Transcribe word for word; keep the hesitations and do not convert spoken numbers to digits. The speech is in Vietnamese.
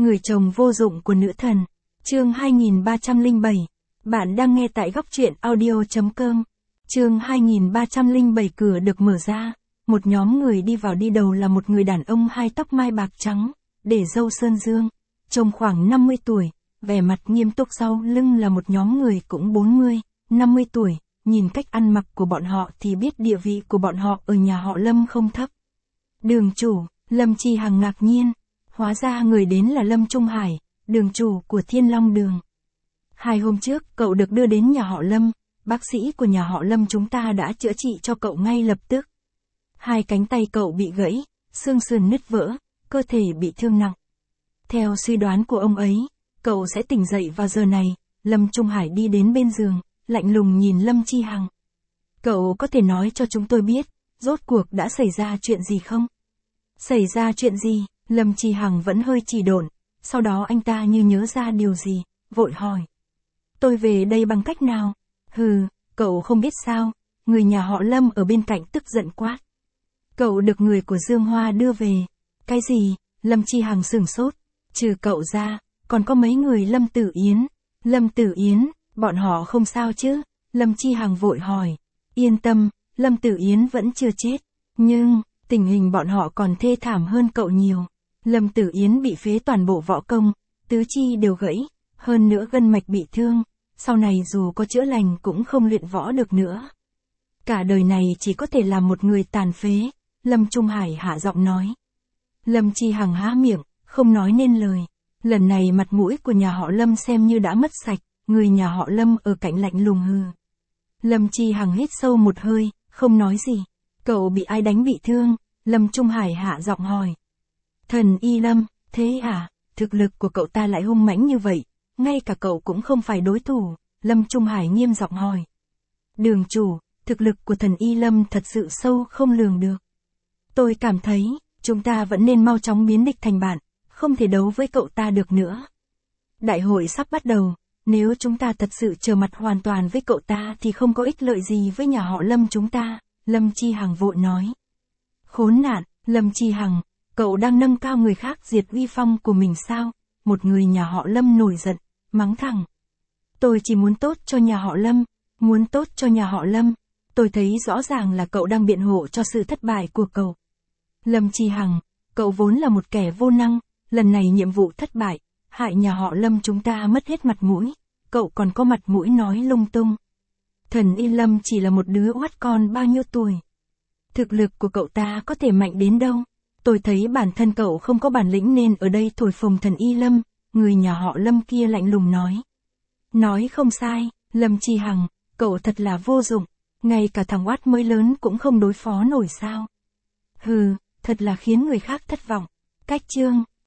Người chồng vô dụng của nữ thần. Chương hai nghìn ba trăm lẻ bảy. Bạn đang nghe tại góc truyện audio.com. Chương hai nghìn ba trăm lẻ bảy. Cửa được mở ra. Một nhóm người đi vào, đi đầu là một người đàn ông hai tóc mai bạc trắng, để râu sơn dương, trông khoảng năm mươi tuổi, vẻ mặt nghiêm túc. Sau lưng là một nhóm người cũng bốn mươi, năm mươi tuổi, nhìn cách ăn mặc của bọn họ thì biết địa vị của bọn họ ở nhà họ Lâm không thấp. Đường chủ, Lâm Chi Hằng ngạc nhiên, hóa ra người đến là Lâm Trung Hải, đường chủ của Thiên Long Đường. Hai hôm trước cậu được đưa đến nhà họ Lâm, bác sĩ của nhà họ Lâm chúng ta đã chữa trị cho cậu ngay lập tức. Hai cánh tay cậu bị gãy, xương sườn nứt vỡ, cơ thể bị thương nặng. Theo suy đoán của ông ấy, cậu sẽ tỉnh dậy vào giờ này. Lâm Trung Hải đi đến bên giường, lạnh lùng nhìn Lâm Chi Hằng. Cậu có thể nói cho chúng tôi biết, rốt cuộc đã xảy ra chuyện gì không? Xảy ra chuyện gì? Lâm Chi Hằng vẫn hơi trì độn, sau đó anh ta như nhớ ra điều gì, vội hỏi. Tôi về đây bằng cách nào? Hừ, cậu không biết sao? Người nhà họ Lâm ở bên cạnh tức giận quát. Cậu được người của Dương Hoa đưa về. Cái gì? Lâm Chi Hằng sửng sốt. Trừ cậu ra, còn có mấy người Lâm Tử Yến. Lâm Tử Yến, bọn họ không sao chứ? Lâm Chi Hằng vội hỏi. Yên tâm, Lâm Tử Yến vẫn chưa chết. Nhưng, tình hình bọn họ còn thê thảm hơn cậu nhiều. Lâm Tử Yến bị phế toàn bộ võ công, tứ chi đều gãy, hơn nữa gân mạch bị thương. Sau này dù có chữa lành cũng không luyện võ được nữa. Cả đời này chỉ có thể làm một người tàn phế. Lâm Trung Hải hạ giọng nói. Lâm Chi Hằng há miệng, không nói nên lời. Lần này mặt mũi của nhà họ Lâm xem như đã mất sạch, người nhà họ Lâm ở cạnh lạnh lùng hừ. Lâm Chi Hằng hít sâu một hơi, không nói gì. Cậu bị ai đánh bị thương? Lâm Trung Hải hạ giọng hỏi. Thần Y Lâm, thế à, thực lực của cậu ta lại hung mãnh như vậy, ngay cả cậu cũng không phải đối thủ. Lâm Trung Hải nghiêm giọng hỏi. Đường chủ, thực lực của thần Y Lâm thật sự sâu không lường được. Tôi cảm thấy, chúng ta vẫn nên mau chóng biến địch thành bạn, không thể đấu với cậu ta được nữa. Đại hội sắp bắt đầu, nếu chúng ta thật sự trở mặt hoàn toàn với cậu ta thì không có ích lợi gì với nhà họ Lâm chúng ta, Lâm Chi Hằng vội nói. Khốn nạn, Lâm Chi Hằng, cậu đang nâng cao người khác diệt uy phong của mình sao? Một người nhà họ Lâm nổi giận, mắng thẳng. Tôi chỉ muốn tốt cho nhà họ Lâm, muốn tốt cho nhà họ Lâm. Tôi thấy rõ ràng là cậu đang biện hộ cho sự thất bại của cậu. Lâm Chi Hằng, cậu vốn là một kẻ vô năng, lần này nhiệm vụ thất bại, hại nhà họ Lâm chúng ta mất hết mặt mũi, cậu còn có mặt mũi nói lung tung. Thần Y Lâm chỉ là một đứa oát con bao nhiêu tuổi. Thực lực của cậu ta có thể mạnh đến đâu? Tôi thấy bản thân cậu không có bản lĩnh nên ở đây thổi phồng thần Y Lâm, người nhà họ Lâm kia lạnh lùng nói. Nói không sai, Lâm Chi Hằng, cậu thật là vô dụng, ngay cả thằng oát mới lớn cũng không đối phó nổi sao. Hừ, thật là khiến người khác thất vọng. Cách chương